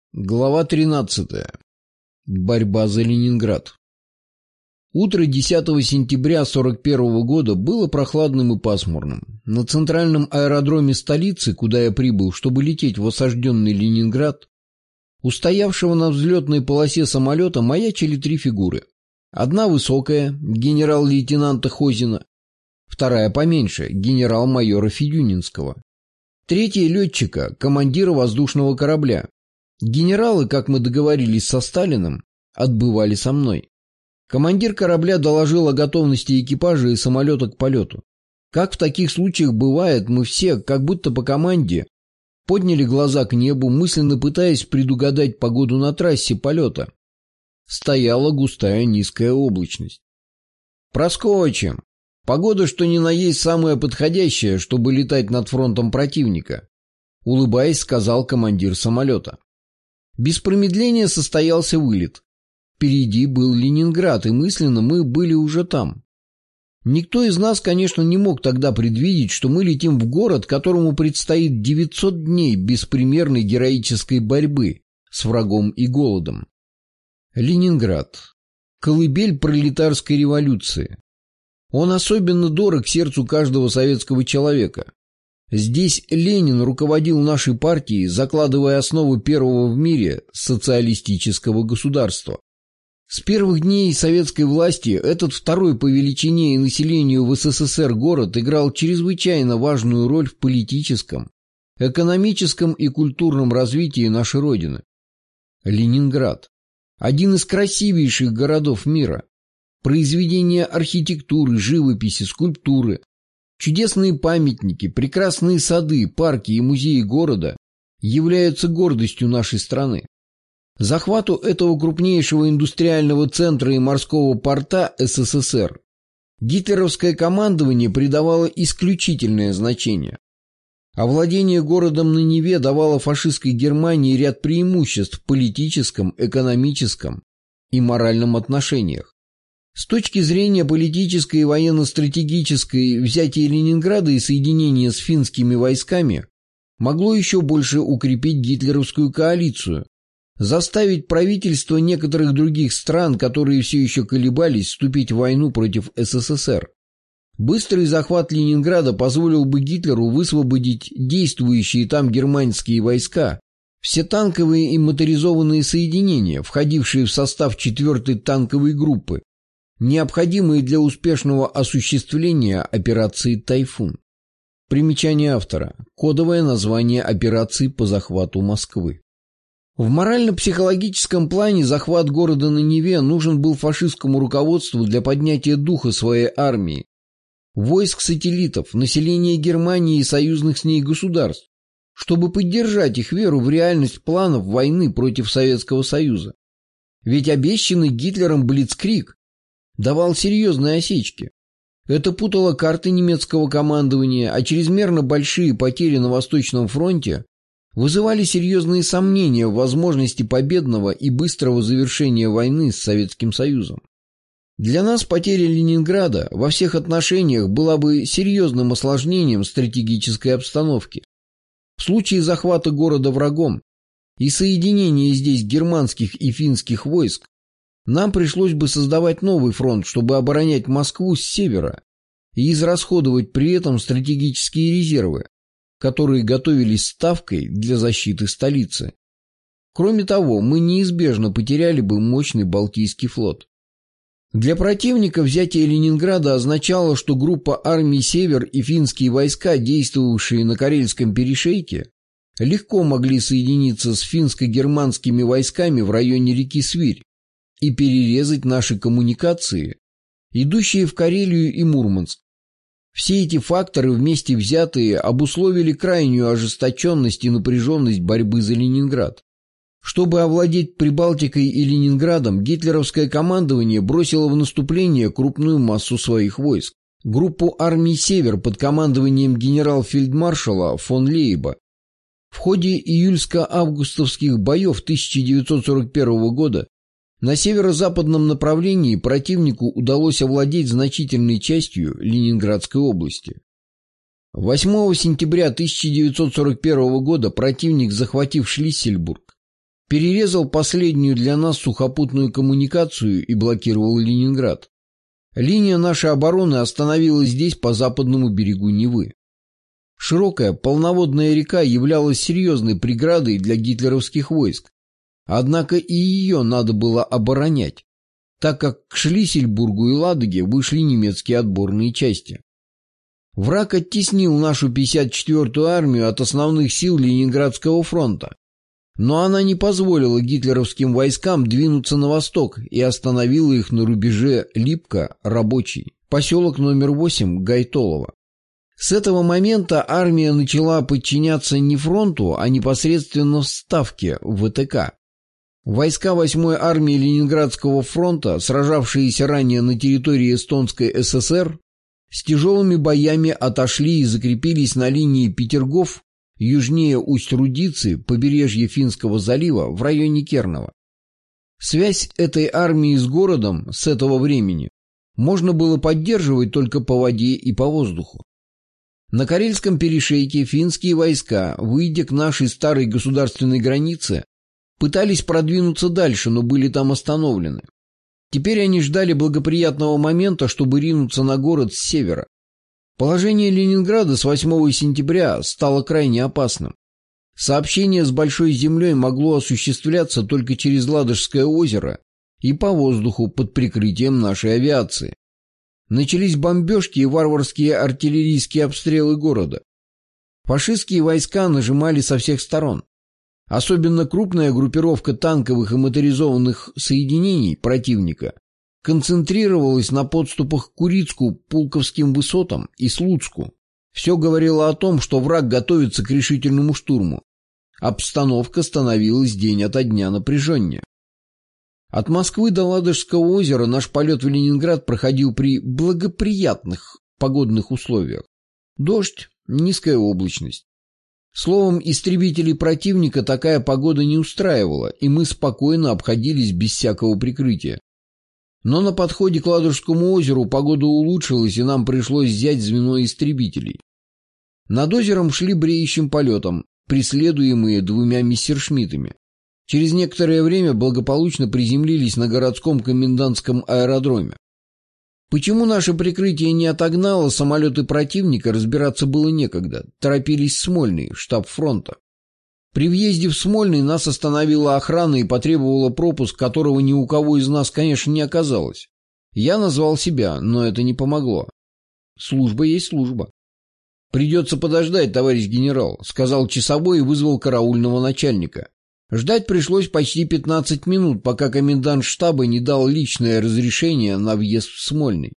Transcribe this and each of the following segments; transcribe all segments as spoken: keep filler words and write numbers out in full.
Глава тринадцатая. Борьба за Ленинград. Утро десятого сентября сорок первого года было прохладным и пасмурным. На центральном аэродроме столицы, куда я прибыл, чтобы лететь в осажденный Ленинград, у стоявшего на взлетной полосе самолета маячили три фигуры. Одна высокая, генерал-лейтенанта Хозина, вторая поменьше, генерал-майора Федюнинского, третья летчика, командира воздушного корабля. Генералы, как мы договорились со Сталиным, отбывали со мной. Командир корабля доложил о готовности экипажа и самолета к полету. Как в таких случаях бывает, мы все, как будто по команде, подняли глаза к небу, мысленно пытаясь предугадать погоду на трассе полета. Стояла густая низкая облачность. «Проскочим. Погода, что ни на есть, самая подходящая, чтобы летать над фронтом противника», — улыбаясь, сказал командир самолета. Без промедления состоялся вылет. Впереди был Ленинград, и мысленно мы были уже там. Никто из нас, конечно, не мог тогда предвидеть, что мы летим в город, которому предстоит девятьсот дней беспримерной героической борьбы с врагом и голодом. Ленинград. Колыбель пролетарской революции. Он особенно дорог сердцу каждого советского человека. Здесь Ленин руководил нашей партией, закладывая основы первого в мире социалистического государства. С первых дней советской власти этот второй по величине и населению в СССР город играл чрезвычайно важную роль в политическом, экономическом и культурном развитии нашей Родины. Ленинград. Один из красивейших городов мира. Произведения архитектуры, живописи, скульптуры. Чудесные памятники, прекрасные сады, парки и музеи города являются гордостью нашей страны. Захвату этого крупнейшего индустриального центра и морского порта СССР гитлеровское командование придавало исключительное значение. Овладение городом на Неве давало фашистской Германии ряд преимуществ в политическом, экономическом и моральном отношениях. С точки зрения политической и военно-стратегической, взятие Ленинграда и соединение с финскими войсками могло еще больше укрепить гитлеровскую коалицию, заставить правительства некоторых других стран, которые все еще колебались, вступить в войну против СССР. Быстрый захват Ленинграда позволил бы Гитлеру высвободить действующие там германские войска, все танковые и моторизованные соединения, входившие в состав четвертой танковой группы, необходимые для успешного осуществления операции «Тайфун». Примечание автора. Кодовое название операции по захвату Москвы. В морально-психологическом плане захват города на Неве нужен был фашистскому руководству для поднятия духа своей армии, войск-сателлитов, населения Германии и союзных с ней государств, чтобы поддержать их веру в реальность планов войны против Советского Союза. Ведь обещанный Гитлером блицкриг давал серьезные осечки. Это путало карты немецкого командования, а чрезмерно большие потери на Восточном фронте вызывали серьезные сомнения в возможности победного и быстрого завершения войны с Советским Союзом. Для нас потеря Ленинграда во всех отношениях была бы серьезным осложнением стратегической обстановки. В случае захвата города врагом и соединения здесь германских и финских войск нам пришлось бы создавать новый фронт, чтобы оборонять Москву с севера и израсходовать при этом стратегические резервы, которые готовились ставкой для защиты столицы. Кроме того, мы неизбежно потеряли бы мощный Балтийский флот. Для противника взятие Ленинграда означало, что группа армий «Север» и финские войска, действовавшие на Карельском перешейке, легко могли соединиться с финско-германскими войсками в районе реки Свирь и перерезать наши коммуникации, идущие в Карелию и Мурманск. Все эти факторы вместе взятые обусловили крайнюю ожесточенность и напряженность борьбы за Ленинград. Чтобы овладеть Прибалтикой и Ленинградом, гитлеровское командование бросило в наступление крупную массу своих войск. Группу армий «Север» под командованием генерал-фельдмаршала фон Лейба. В ходе июльско-августовских боев тысяча девятьсот сорок первого года на северо-западном направлении противнику удалось овладеть значительной частью Ленинградской области. восьмого сентября тысяча девятьсот сорок первого года противник, захватив Шлиссельбург, перерезал последнюю для нас сухопутную коммуникацию и блокировал Ленинград. Линия нашей обороны остановилась здесь по западному берегу Невы. Широкая полноводная река являлась серьезной преградой для гитлеровских войск, однако и ее надо было оборонять, так как к Шлиссельбургу и Ладоге вышли немецкие отборные части. Враг оттеснил нашу пятьдесят четвёртую армию от основных сил Ленинградского фронта, но она не позволила гитлеровским войскам двинуться на восток и остановила их на рубеже Липка-Рабочий, поселок номер восемь Гайтолово. С этого момента армия начала подчиняться не фронту, а непосредственно Ставке в ВТК. Войска восьмой армии Ленинградского фронта, сражавшиеся ранее на территории Эстонской ССР, с тяжелыми боями отошли и закрепились на линии Петергоф, южнее Усть-Рудицы, побережье Финского залива, в районе Кернова. Связь этой армии с городом с этого времени можно было поддерживать только по воде и по воздуху. На Карельском перешейке финские войска, выйдя к нашей старой государственной границе, пытались продвинуться дальше, но были там остановлены. Теперь они ждали благоприятного момента, чтобы ринуться на город с севера. Положение Ленинграда с восьмого сентября стало крайне опасным. Сообщение с Большой землей могло осуществляться только через Ладожское озеро и по воздуху под прикрытием нашей авиации. Начались бомбежки и варварские артиллерийские обстрелы города. Фашистские войска нажимали со всех сторон. Особенно крупная группировка танковых и моторизованных соединений противника концентрировалась на подступах к Курицку, Пулковским высотам и Слуцку. Все говорило о том, что враг готовится к решительному штурму. Обстановка становилась день ото дня напряженнее. От Москвы до Ладожского озера наш полет в Ленинград проходил при благоприятных погодных условиях. Дождь, низкая облачность. Словом, истребителей противника такая погода не устраивала, и мы спокойно обходились без всякого прикрытия. Но на подходе к Ладожскому озеру погода улучшилась, и нам пришлось взять звено истребителей. Над озером шли бреющим полетом, преследуемые двумя мессершмиттами. Через некоторое время благополучно приземлились на городском комендантском аэродроме. Почему наше прикрытие не отогнало самолеты противника, разбираться было некогда. Торопились в Смольный, штаб фронта. При въезде в Смольный нас остановила охрана и потребовала пропуск, которого ни у кого из нас, конечно, не оказалось. Я назвал себя, но это не помогло. Служба есть служба. «Придется подождать, товарищ генерал», — сказал часовой и вызвал караульного начальника. Ждать пришлось почти пятнадцать минут, пока комендант штаба не дал личное разрешение на въезд в Смольный.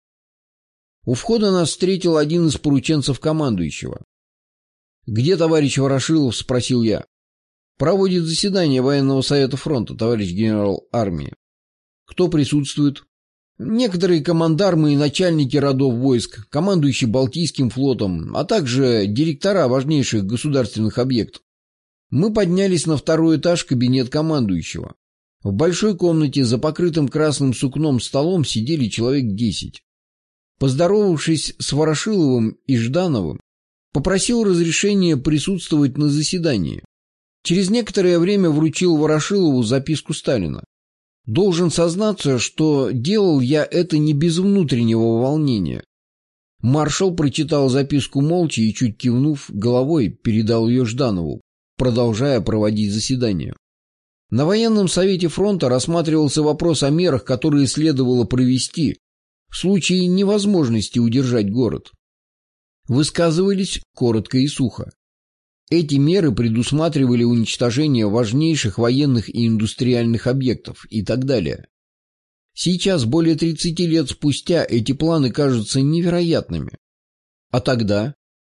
У входа нас встретил один из порученцев командующего. «Где товарищ Ворошилов?» — спросил я. «Проводит заседание военного совета фронта, товарищ генерал армии». «Кто присутствует?» «Некоторые командармы и начальники родов войск, командующий Балтийским флотом, а также директора важнейших государственных объектов». Мы поднялись на второй этаж, кабинет командующего. В большой комнате за покрытым красным сукном столом сидели человек десять. Поздоровавшись с Ворошиловым и Ждановым, попросил разрешения присутствовать на заседании. Через некоторое время вручил Ворошилову записку Сталина. Должен сознаться, что делал я это не без внутреннего волнения. Маршал прочитал записку молча и, чуть кивнув головой, передал ее Жданову, продолжая проводить заседание. На военном совете фронта рассматривался вопрос о мерах, которые следовало провести в случае невозможности удержать город. Высказывались коротко и сухо. Эти меры предусматривали уничтожение важнейших военных и индустриальных объектов и так далее. Сейчас, более тридцати лет спустя, эти планы кажутся невероятными. А тогда?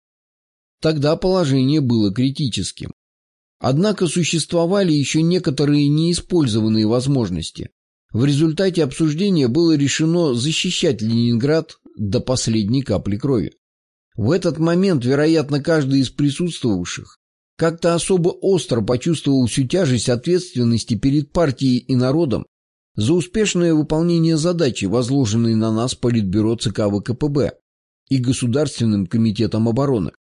Тогда положение было критическим. Однако существовали еще некоторые неиспользованные возможности. В результате обсуждения было решено защищать Ленинград до последней капли крови. В этот момент, вероятно, каждый из присутствовавших как-то особо остро почувствовал всю тяжесть ответственности перед партией и народом за успешное выполнение задачи, возложенной на нас Политбюро ЦК ВКПБ и Государственным комитетом обороны.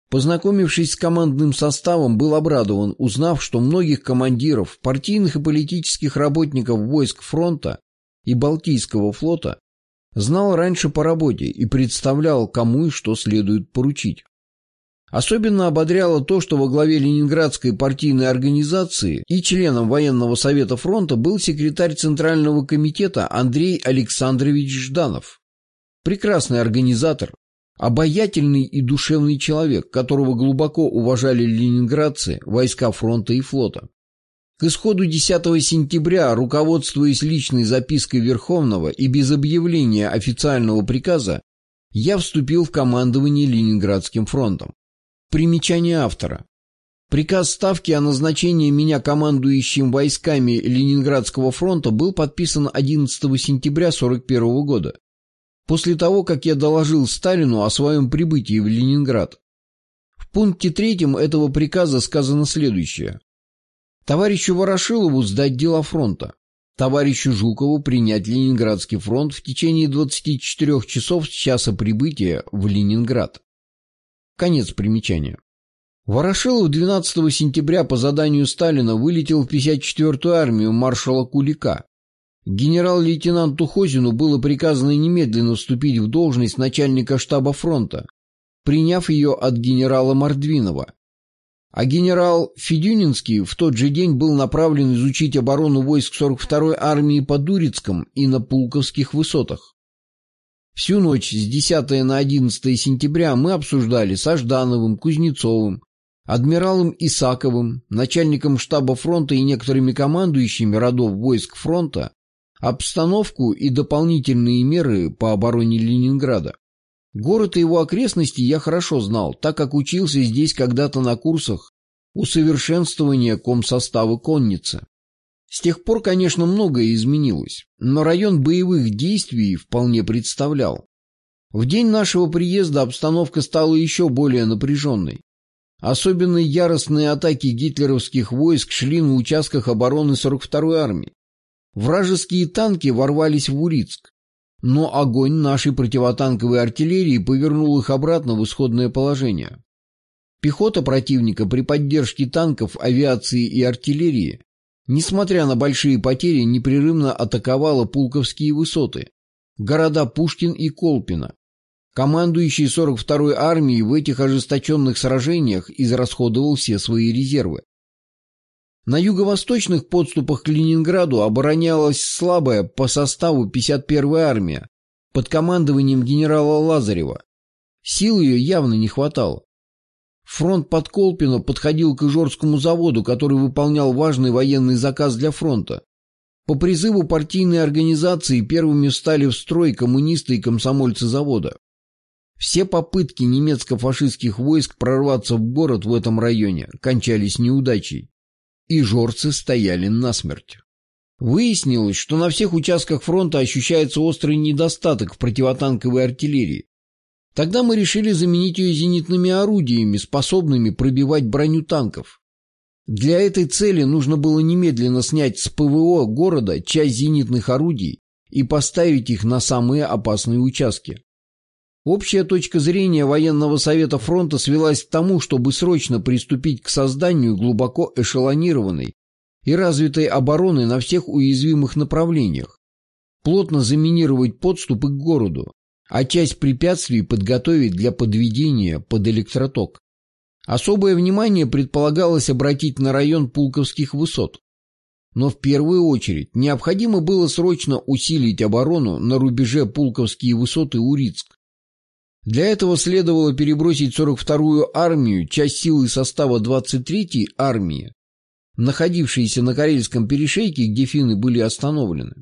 Познакомившись с командным составом, был обрадован, узнав, что многих командиров, партийных и политических работников войск фронта и Балтийского флота знал раньше по работе и представлял, кому и что следует поручить. Особенно ободряло то, что во главе Ленинградской партийной организации и членом военного совета фронта был секретарь Центрального комитета Андрей Александрович Жданов. Прекрасный организатор, обаятельный и душевный человек, которого глубоко уважали ленинградцы, войска фронта и флота. К исходу десятого сентября, руководствуясь личной запиской Верховного и без объявления официального приказа, я вступил в командование Ленинградским фронтом. Примечание автора. Приказ Ставки о назначении меня командующим войсками Ленинградского фронта был подписан одиннадцатого сентября сорок первого года, после того, как я доложил Сталину о своем прибытии в Ленинград. В пункте третьем этого приказа сказано следующее. Товарищу Ворошилову сдать дела фронта. Товарищу Жукову принять Ленинградский фронт в течение двадцати четырёх часов с часа прибытия в Ленинград. Конец примечания. Ворошилов двенадцатого сентября по заданию Сталина вылетел в пятьдесят четвёртую армию маршала Кулика. Генерал-лейтенанту Хозину было приказано немедленно вступить в должность начальника штаба фронта, приняв ее от генерала Мордвинова. А генерал Федюнинский в тот же день был направлен изучить оборону войск сорок второй армии под Урицком и на Пулковских высотах. Всю ночь с десятого на одиннадцатое сентября мы обсуждали со Ждановым, Кузнецовым, адмиралом Исаковым, начальником штаба фронта и некоторыми командующими родов войск фронта обстановку и дополнительные меры по обороне Ленинграда. Город и его окрестности я хорошо знал, так как учился здесь когда-то на курсах усовершенствования комсостава конницы. С тех пор, конечно, многое изменилось, но район боевых действий вполне представлял. В день нашего приезда обстановка стала еще более напряженной. Особенно яростные атаки гитлеровских войск шли на участках обороны сорок второй армии. Вражеские танки ворвались в Урицк, но огонь нашей противотанковой артиллерии повернул их обратно в исходное положение. Пехота противника при поддержке танков, авиации и артиллерии, несмотря на большие потери, непрерывно атаковала Пулковские высоты, города Пушкин и Колпино. Командующий сорок второй армией в этих ожесточенных сражениях израсходовал все свои резервы. На юго-восточных подступах к Ленинграду оборонялась слабая по составу пятьдесят первая армия под командованием генерала Лазарева. Сил ее явно не хватало. Фронт под Колпино подходил к Ижорскому заводу, который выполнял важный военный заказ для фронта. По призыву партийной организации первыми встали в строй коммунисты и комсомольцы завода. Все попытки немецко-фашистских войск прорваться в город в этом районе кончались неудачей. Ижорцы стояли насмерть. Выяснилось, что на всех участках фронта ощущается острый недостаток в противотанковой артиллерии. Тогда мы решили заменить ее зенитными орудиями, способными пробивать броню танков. Для этой цели нужно было немедленно снять с ПВО города часть зенитных орудий и поставить их на самые опасные участки. Общая точка зрения военного совета фронта свелась к тому, чтобы срочно приступить к созданию глубоко эшелонированной и развитой обороны на всех уязвимых направлениях, плотно заминировать подступы к городу, а часть препятствий подготовить для подведения под электроток. Особое внимание предполагалось обратить на район Пулковских высот. Но в первую очередь необходимо было срочно усилить оборону на рубеже Пулковские высоты Урицк. Для этого следовало перебросить в сорок вторую армию часть силы состава двадцать третьей армии, находившейся на Карельском перешейке, где финны были остановлены.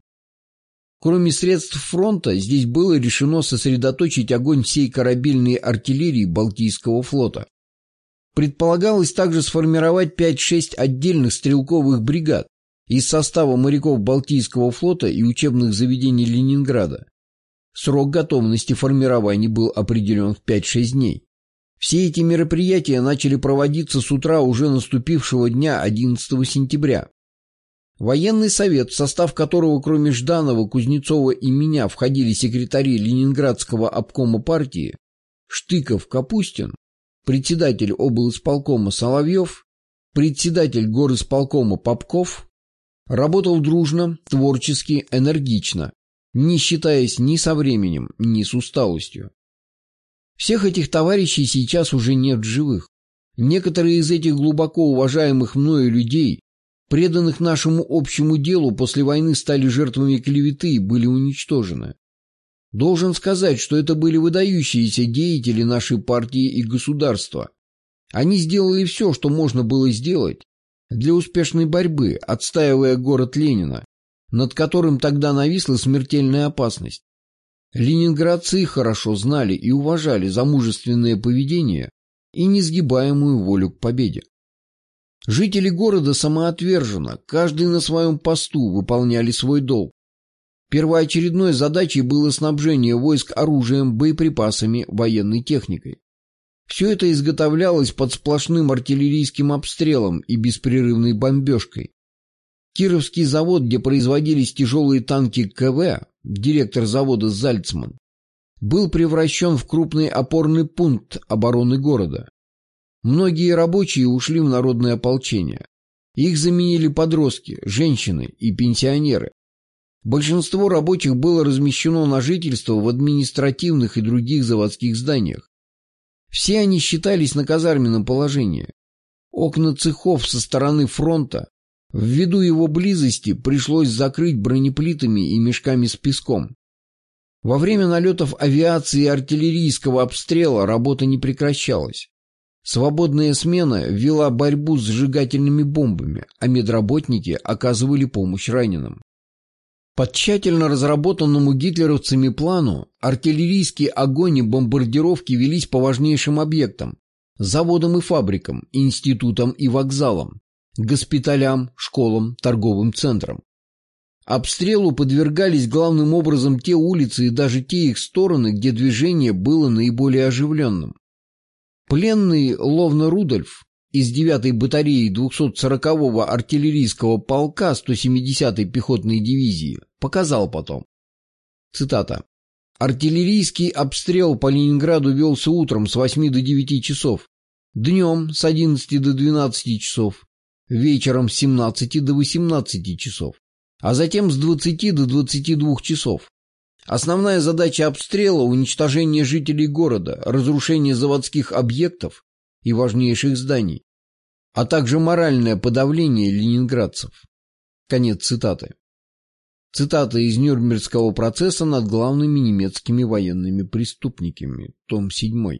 Кроме средств фронта, здесь было решено сосредоточить огонь всей корабельной артиллерии Балтийского флота. Предполагалось также сформировать пять-шесть отдельных стрелковых бригад из состава моряков Балтийского флота и учебных заведений Ленинграда. Срок готовности формирования был определен в пять-шесть дней. Все эти мероприятия начали проводиться с утра уже наступившего дня одиннадцатого сентября. Военный совет, в состав которого кроме Жданова, Кузнецова и меня входили секретари Ленинградского обкома партии Штыков, Капустин, председатель облисполкома Соловьев, председатель горисполкома Попков, работал дружно, творчески, энергично, не считаясь ни со временем, ни с усталостью. Всех этих товарищей сейчас уже нет в живых. Некоторые из этих глубоко уважаемых мною людей, преданных нашему общему делу, после войны стали жертвами клеветы и были уничтожены. Должен сказать, что это были выдающиеся деятели нашей партии и государства. Они сделали все, что можно было сделать для успешной борьбы, отстаивая город Ленина, над которым тогда нависла смертельная опасность. Ленинградцы их хорошо знали и уважали за мужественное поведение и несгибаемую волю к победе. Жители города самоотверженно, каждый на своем посту, выполняли свой долг. Первоочередной задачей было снабжение войск оружием, боеприпасами, военной техникой. Все это изготовлялось под сплошным артиллерийским обстрелом и беспрерывной бомбежкой. Кировский завод, где производились тяжелые танки КВ, директор завода Зальцман, был превращен в крупный опорный пункт обороны города. Многие рабочие ушли в народное ополчение. Их заменили подростки, женщины и пенсионеры. Большинство рабочих было размещено на жительство в административных и других заводских зданиях. Все они считались на казарменном положении. Окна цехов со стороны фронта, ввиду его близости, пришлось закрыть бронеплитами и мешками с песком. Во время налетов авиации и артиллерийского обстрела работа не прекращалась. Свободная смена вела борьбу с сжигательными бомбами, а медработники оказывали помощь раненым. По тщательно разработанному гитлеровцами плану артиллерийский огонь и бомбардировки велись по важнейшим объектам – заводам и фабрикам, институтам и вокзалам, госпиталям, школам, торговым центрам. Обстрелу подвергались главным образом те улицы и даже те их стороны, где движение было наиболее оживленным. Пленный Ловно Рудольф из девятой батареи двухсот сорокового артиллерийского полка сто семидесятой пехотной дивизии показал потом. Цитата. «Артиллерийский обстрел по Ленинграду велся утром с восьми до девяти часов, днем с одиннадцати до двенадцати часов, вечером с семнадцати до восемнадцати часов, а затем с двадцати до двадцати двух часов. Основная задача обстрела – уничтожение жителей города, разрушение заводских объектов и важнейших зданий, а также моральное подавление ленинградцев». Конец цитаты. Цитата из Нюрнбергского процесса над главными немецкими военными преступниками, том седьмой.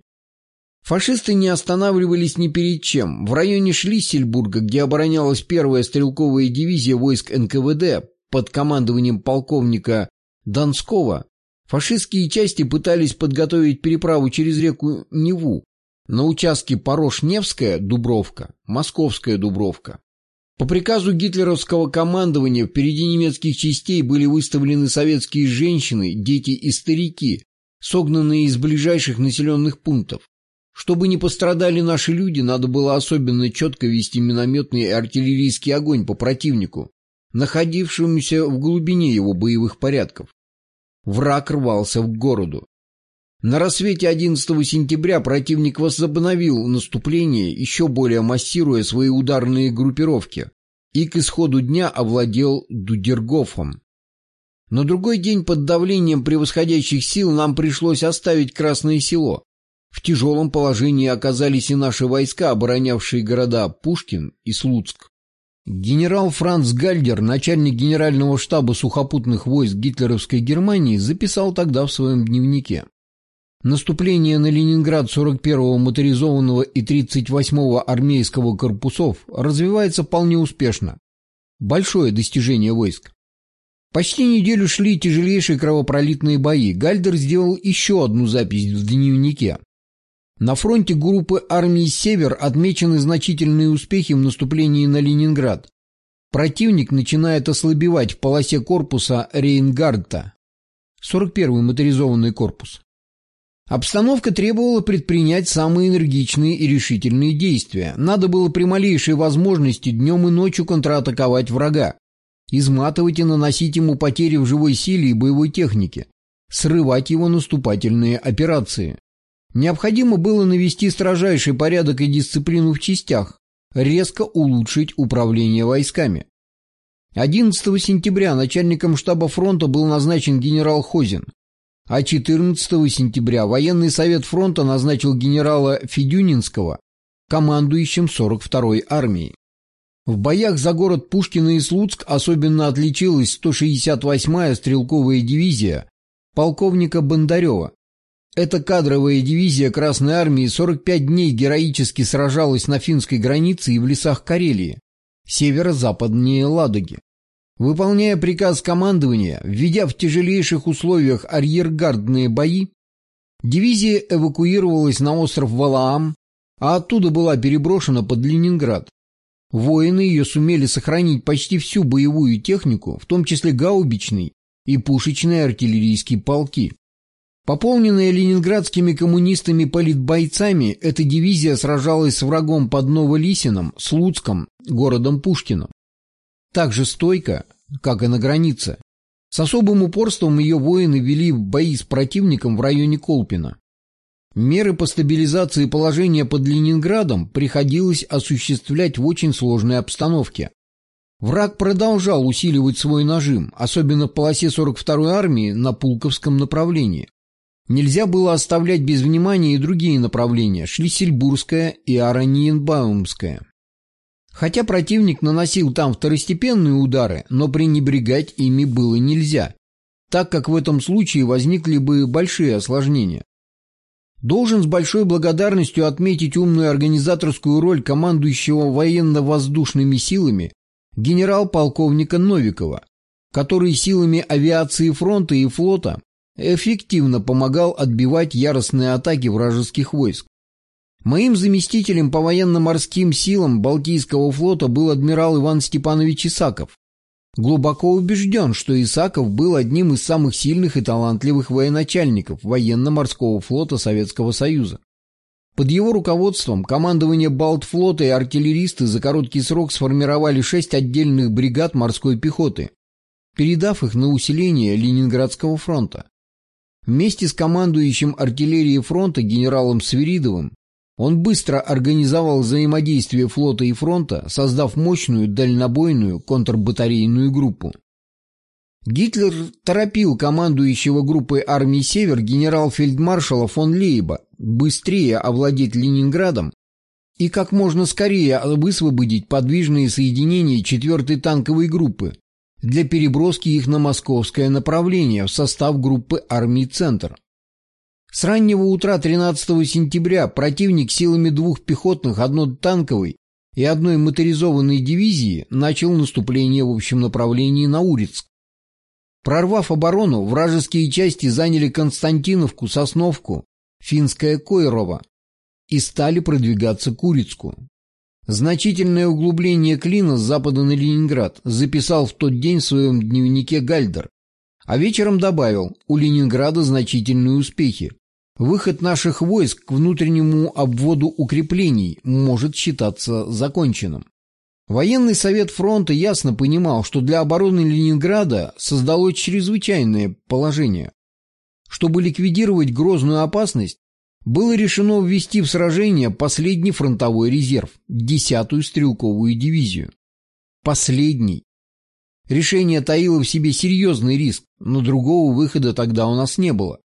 Фашисты не останавливались ни перед чем. В районе Шлиссельбурга, где оборонялась первая стрелковая дивизия войск эн ка вэ дэ под командованием полковника Донского, фашистские части пытались подготовить переправу через реку Неву на участке Порош-Невская Дубровка, Московская Дубровка. По приказу гитлеровского командования впереди немецких частей были выставлены советские женщины, дети и старики, согнанные из ближайших населенных пунктов. Чтобы не пострадали наши люди, надо было особенно четко вести минометный и артиллерийский огонь по противнику, находившемуся в глубине его боевых порядков. Враг рвался к городу. На рассвете одиннадцатого сентября противник возобновил наступление, еще более массируя свои ударные группировки, и к исходу дня овладел Дудергофом. На другой день под давлением превосходящих сил нам пришлось оставить Красное Село. В тяжелом положении оказались и наши войска, оборонявшие города Пушкин и Слуцк. Генерал Франц Гальдер, начальник генерального штаба сухопутных войск гитлеровской Германии, записал тогда в своем дневнике: «Наступление на Ленинград сорок первого моторизованного и тридцать восьмого армейского корпусов развивается вполне успешно. Большое достижение войск». Почти неделю шли тяжелейшие кровопролитные бои. Гальдер сделал еще одну запись в дневнике. На фронте группы армии «Север» отмечены значительные успехи в наступлении на Ленинград. Противник начинает ослабевать в полосе корпуса Рейнгардта. сорок первый моторизованный корпус. Обстановка требовала предпринять самые энергичные и решительные действия. Надо было при малейшей возможности днем и ночью контратаковать врага, изматывать и наносить ему потери в живой силе и боевой технике, срывать его наступательные операции. Необходимо было навести строжайший порядок и дисциплину в частях, резко улучшить управление войсками. одиннадцатого сентября начальником штаба фронта был назначен генерал Хозин, а четырнадцатого сентября военный совет фронта назначил генерала Федюнинского командующим сорок второй армией. В боях за город Пушкино и Слуцк особенно отличилась сто шестьдесят восьмая стрелковая дивизия полковника Бондарева. Эта кадровая дивизия Красной армии сорок пять дней героически сражалась на финской границе и в лесах Карелии, северо-западнее Ладоги. Выполняя приказ командования, введя в тяжелейших условиях арьергардные бои, дивизия эвакуировалась на остров Валаам, а оттуда была переброшена под Ленинград. Воины ее сумели сохранить почти всю боевую технику, в том числе гаубичный и пушечные артиллерийские полки. Пополненная ленинградскими коммунистами-политбойцами, эта дивизия сражалась с врагом под Новолисином, Слуцком, городом Пушкино. Так же стойко, как и на границе. С особым упорством ее воины вели бои с противником в районе Колпино. Меры по стабилизации положения под Ленинградом приходилось осуществлять в очень сложной обстановке. Враг продолжал усиливать свой нажим, особенно в полосе сорок второй армии на Пулковском направлении. Нельзя было оставлять без внимания и другие направления – Шлиссельбургское и Ораниенбаумское. Хотя противник наносил там второстепенные удары, но пренебрегать ими было нельзя, так как в этом случае возникли бы большие осложнения. Должен с большой благодарностью отметить умную организаторскую роль командующего военно-воздушными силами генерал-полковника Новикова, который силами авиации фронта и флота эффективно помогал отбивать яростные атаки вражеских войск. Моим заместителем по военно-морским силам Балтийского флота был адмирал Иван Степанович Исаков. Глубоко убежден, что Исаков был одним из самых сильных и талантливых военачальников военно-морского флота Советского Союза. Под его руководством командование Балтфлота и артиллеристы за короткий срок сформировали шесть отдельных бригад морской пехоты, передав их на усиление Ленинградского фронта. Вместе с командующим артиллерией фронта генералом Свиридовым он быстро организовал взаимодействие флота и фронта, создав мощную дальнобойную контрбатарейную группу. Гитлер торопил командующего группой армий «Север» генерал-фельдмаршала фон Лейба быстрее овладеть Ленинградом и как можно скорее высвободить подвижные соединения четвертой танковой группы для переброски их на московское направление в состав группы армий «Центр». С раннего утра тринадцатого сентября противник силами двух пехотных, одной танковой и одной моторизованной дивизии начал наступление в общем направлении на Урицк. Прорвав оборону, вражеские части заняли Константиновку, Сосновку, Финское Койрово и стали продвигаться к Урицку. Значительное углубление клина с запада на Ленинград записал в тот день в своем дневнике Гальдер, а вечером добавил: у Ленинграда значительные успехи. Выход наших войск к внутреннему обводу укреплений может считаться законченным. Военный совет фронта ясно понимал, что для обороны Ленинграда создалось чрезвычайное положение. Чтобы ликвидировать грозную опасность, было решено ввести в сражение последний фронтовой резерв – десятую стрелковую дивизию. Последний. Решение таило в себе серьезный риск, но другого выхода тогда у нас не было.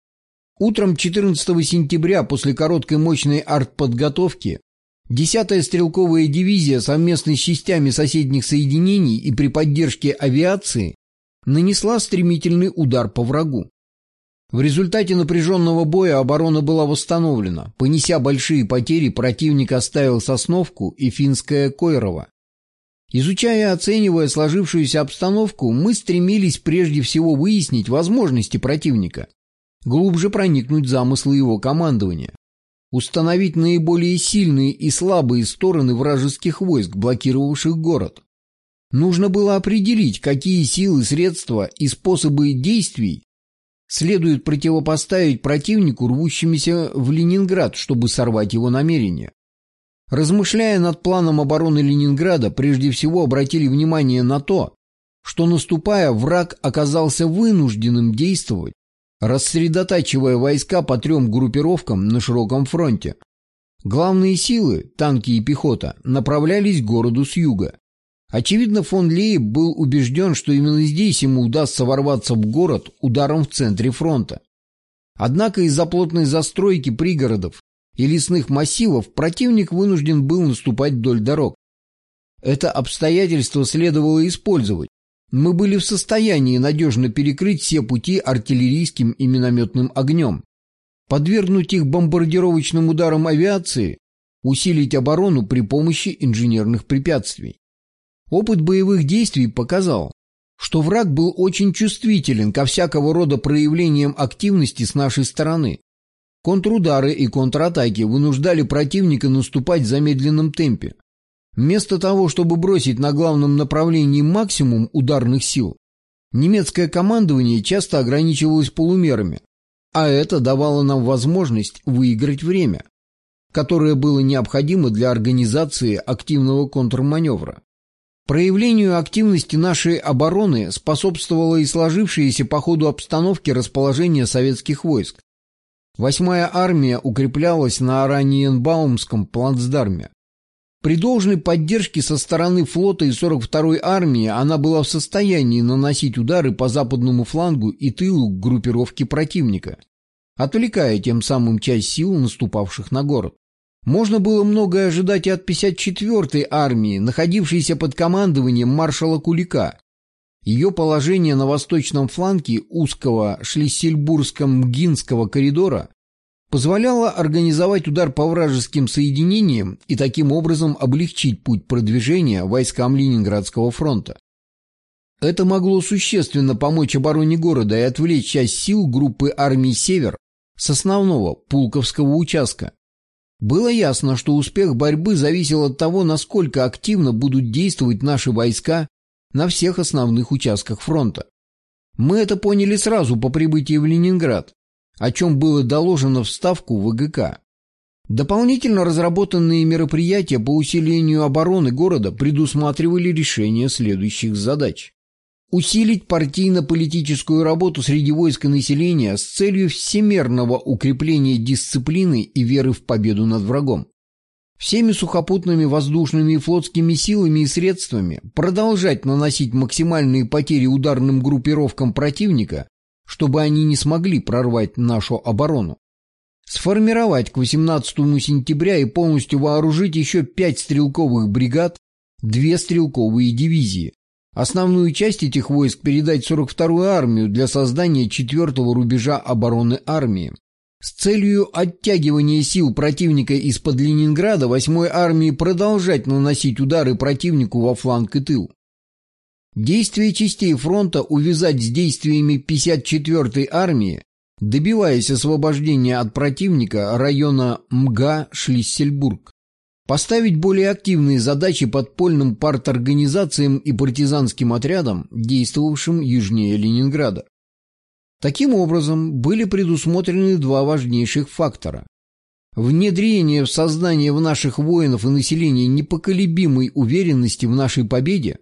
Утром четырнадцатого сентября после короткой мощной артподготовки десятая стрелковая дивизия совместно с частями соседних соединений и при поддержке авиации нанесла стремительный удар по врагу. В результате напряженного боя оборона была восстановлена. Понеся большие потери, противник оставил Сосновку и Финское Койрово. Изучая и оценивая сложившуюся обстановку, мы стремились прежде всего выяснить возможности противника, глубже проникнуть в замыслы его командования, установить наиболее сильные и слабые стороны вражеских войск, блокировавших город. Нужно было определить, какие силы, средства и способы действий следует противопоставить противнику, рвущимся в Ленинград, чтобы сорвать его намерения. Размышляя над планом обороны Ленинграда, прежде всего обратили внимание на то, что, наступая, враг оказался вынужденным действовать рассредотачивая войска по трем группировкам на широком фронте. Главные силы, танки и пехота, направлялись к городу с юга. Очевидно, фон Лейб был убежден, что именно здесь ему удастся ворваться в город ударом в центре фронта. Однако из-за плотной застройки пригородов и лесных массивов противник вынужден был наступать вдоль дорог. Это обстоятельство следовало использовать. Мы были в состоянии надежно перекрыть все пути артиллерийским и минометным огнем, подвергнуть их бомбардировочным ударам авиации, усилить оборону при помощи инженерных препятствий. Опыт боевых действий показал, что враг был очень чувствителен ко всякого рода проявлениям активности с нашей стороны. Контрудары и контратаки вынуждали противника наступать в замедленном темпе. Вместо того, чтобы бросить на главном направлении максимум ударных сил, немецкое командование часто ограничивалось полумерами, а это давало нам возможность выиграть время, которое было необходимо для организации активного контрманевра. Проявлению активности нашей обороны способствовало и сложившееся по ходу обстановки расположение советских войск. Восьмая армия укреплялась на Ораниенбаумском плацдарме. При должной поддержке со стороны флота и сорок второй армии она была в состоянии наносить удары по западному флангу и тылу группировки противника, отвлекая тем самым часть сил, наступавших на город. Можно было многое ожидать и от пятьдесят четвёртой армии, находившейся под командованием маршала Кулика. Ее положение на восточном фланге узкого Шлиссельбургско-Мгинского коридора позволяло организовать удар по вражеским соединениям и таким образом облегчить путь продвижения войскам Ленинградского фронта. Это могло существенно помочь обороне города и отвлечь часть сил группы армий «Север» с основного Пулковского участка. Было ясно, что успех борьбы зависел от того, насколько активно будут действовать наши войска на всех основных участках фронта. Мы это поняли сразу по прибытии в Ленинград, о чем было доложено в Ставку ВГК. Дополнительно разработанные мероприятия по усилению обороны города предусматривали решение следующих задач. Усилить партийно-политическую работу среди войск и населения с целью всемерного укрепления дисциплины и веры в победу над врагом. Всеми сухопутными, воздушными и флотскими силами и средствами продолжать наносить максимальные потери ударным группировкам противника, чтобы они не смогли прорвать нашу оборону. Сформировать к восемнадцатому сентября и полностью вооружить еще пять стрелковых бригад, две стрелковые дивизии. Основную часть этих войск передать в сорок вторую армию для создания четвертого рубежа обороны армии. С целью оттягивания сил противника из-под Ленинграда восьмой армии продолжать наносить удары противнику во фланг и тыл. Действия частей фронта увязать с действиями пятьдесят четвёртой армии, добиваясь освобождения от противника района Мга-Шлиссельбург. Поставить более активные задачи подпольным парторганизациям и партизанским отрядам, действовавшим южнее Ленинграда. Таким образом, были предусмотрены два важнейших фактора. Внедрение в сознание в наших воинов и населения непоколебимой уверенности в нашей победе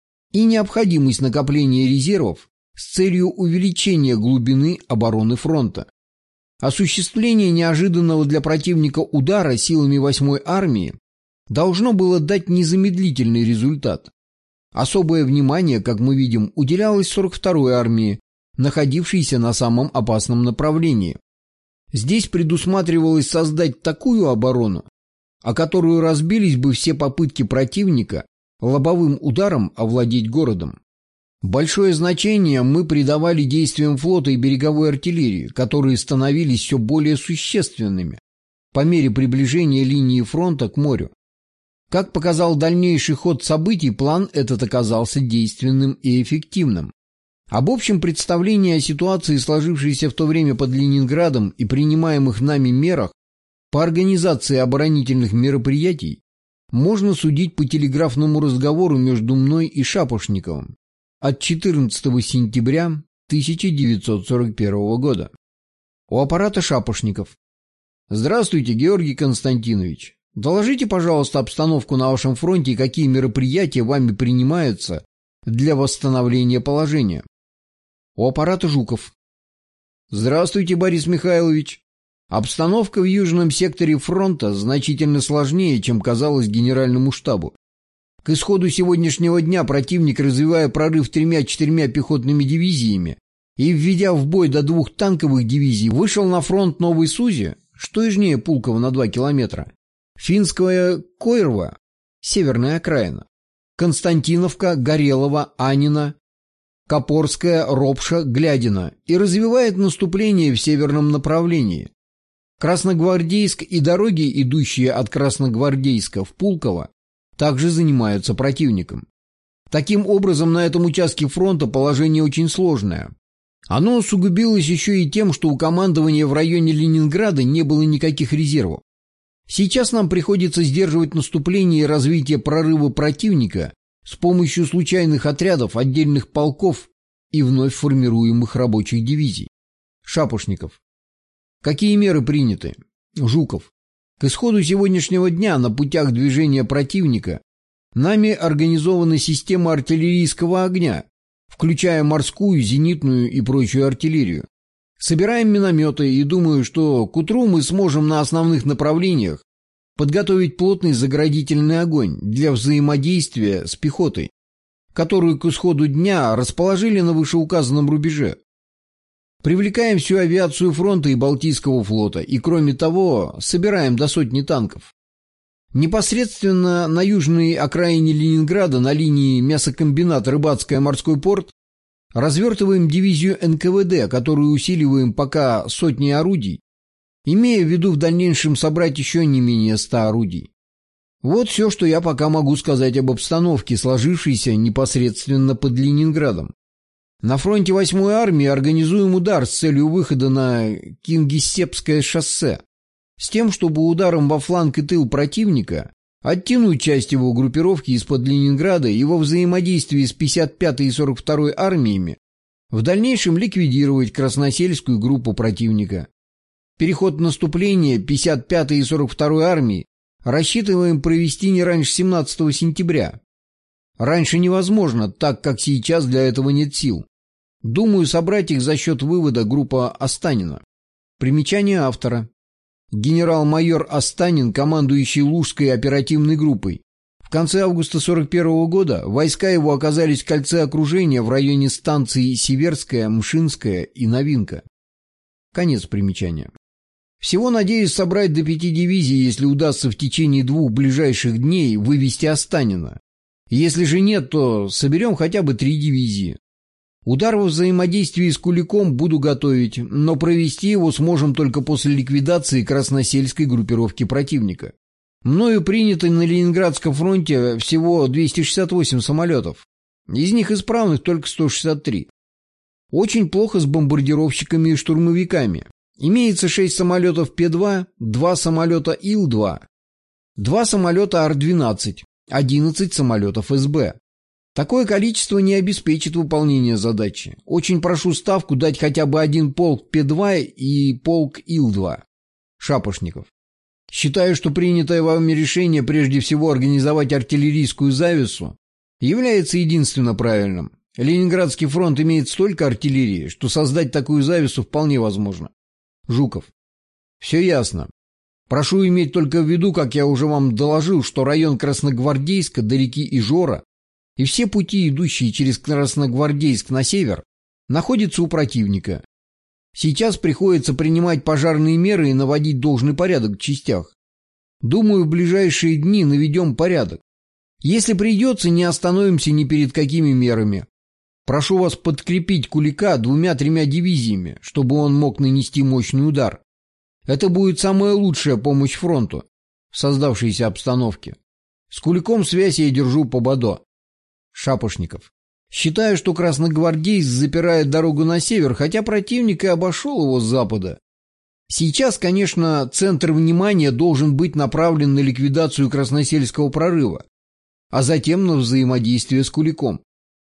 и необходимость накопления резервов с целью увеличения глубины обороны фронта. Осуществление неожиданного для противника удара силами восьмой армии должно было дать незамедлительный результат. Особое внимание, как мы видим, уделялось сорок второй армии, находившейся на самом опасном направлении. Здесь предусматривалось создать такую оборону, о которую разбились бы все попытки противника лобовым ударом овладеть городом. Большое значение мы придавали действиям флота и береговой артиллерии, которые становились все более существенными по мере приближения линии фронта к морю. Как показал дальнейший ход событий, план этот оказался действенным и эффективным. Об общем представлении о ситуации, сложившейся в то время под Ленинградом, и принимаемых нами мерах по организации оборонительных мероприятий можно судить по телеграфному разговору между мной и Шапошниковым от четырнадцатого сентября тысяча девятьсот сорок первого года. У аппарата Шапошников. Здравствуйте, Георгий Константинович. Доложите, пожалуйста, обстановку на вашем фронте и какие мероприятия вами принимаются для восстановления положения. У аппарата Жуков. Здравствуйте, Борис Михайлович. Обстановка в южном секторе фронта значительно сложнее, чем казалось генеральному штабу. К исходу сегодняшнего дня противник, развивая прорыв тремя-четырьмя пехотными дивизиями и введя в бой до двух танковых дивизий, вышел на фронт Новой Сузи, что южнее Пулково на два километра, Финская Койрва, северная окраина, Константиновка, Горелова, Анина, Копорская, Ропша, Глядина и развивает наступление в северном направлении. Красногвардейск и дороги, идущие от Красногвардейска в Пулково, также занимаются противником. Таким образом, на этом участке фронта положение очень сложное. Оно усугубилось еще и тем, что у командования в районе Ленинграда не было никаких резервов. Сейчас нам приходится сдерживать наступление и развитие прорыва противника с помощью случайных отрядов, отдельных полков и вновь формируемых рабочих дивизий. Шапошников. Какие меры приняты? Жуков. К исходу сегодняшнего дня на путях движения противника нами организована система артиллерийского огня, включая морскую, зенитную и прочую артиллерию. Собираем минометы и думаю, что к утру мы сможем на основных направлениях подготовить плотный заградительный огонь для взаимодействия с пехотой, которую к исходу дня расположили на вышеуказанном рубеже. Привлекаем всю авиацию фронта и Балтийского флота, и кроме того, собираем до сотни танков. Непосредственно на южной окраине Ленинграда, на линии мясокомбинат Рыбацкое-морской порт, развертываем дивизию эн ка вэ дэ, которую усиливаем пока сотней орудий, имея в виду в дальнейшем собрать еще не менее ста орудий. Вот все, что я пока могу сказать об обстановке, сложившейся непосредственно под Ленинградом. На фронте восьмой армии организуем удар с целью выхода на Кингисеппское шоссе, с тем, чтобы ударом во фланг и тыл противника оттянуть часть его группировки из-под Ленинграда и во взаимодействии с пятьдесят пятой и сорок второй армиями в дальнейшем ликвидировать красносельскую группу противника. Переход наступления пятьдесят пятой и сорок второй армии рассчитываем провести не раньше семнадцатого сентября. Раньше невозможно, так как сейчас для этого нет сил. Думаю собрать их за счет вывода группы Останина. Примечание автора. Генерал-майор Останин, командующий Лужской оперативной группой. В конце августа сорок первого года войска его оказались в кольце окружения в районе станций Северская, Мшинская и Новинка. Конец примечания. Всего надеюсь собрать до пяти дивизий, если удастся в течение двух ближайших дней вывести Останина. Если же нет, то соберем хотя бы три дивизии. Удар во взаимодействии с Куликом буду готовить, но провести его сможем только после ликвидации красносельской группировки противника. Мною принято на Ленинградском фронте всего двести шестьдесят восемь самолетов. Из них исправных только сто шестьдесят три. Очень плохо с бомбардировщиками и штурмовиками. Имеется шесть самолетов Пе два, два самолета Ил два, два самолета Ар двенадцать, одиннадцать самолетов Эс Бэ. Такое количество не обеспечит выполнение задачи. Очень прошу Ставку дать хотя бы один полк Пе два и полк Ил два. Шапошников. Считаю, что принятое вами решение прежде всего организовать артиллерийскую завесу является единственно правильным. Ленинградский фронт имеет столько артиллерии, что создать такую завесу вполне возможно. Жуков. Все ясно. Прошу иметь только в виду, как я уже вам доложил, что район Красногвардейска до реки Ижора и все пути, идущие через Красногвардейск на север, находятся у противника. Сейчас приходится принимать пожарные меры и наводить должный порядок в частях. Думаю, в ближайшие дни наведем порядок. Если придется, не остановимся ни перед какими мерами. Прошу вас подкрепить Кулика двумя-тремя дивизиями, чтобы он мог нанести мощный удар. Это будет самая лучшая помощь фронту в создавшейся обстановке. С Куликом связь я держу по БАДО. Шапошников. Считаю, что Красногвардейск запирает дорогу на север, хотя противник и обошел его с запада. Сейчас, конечно, центр внимания должен быть направлен на ликвидацию красносельского прорыва, а затем на взаимодействие с Куликом.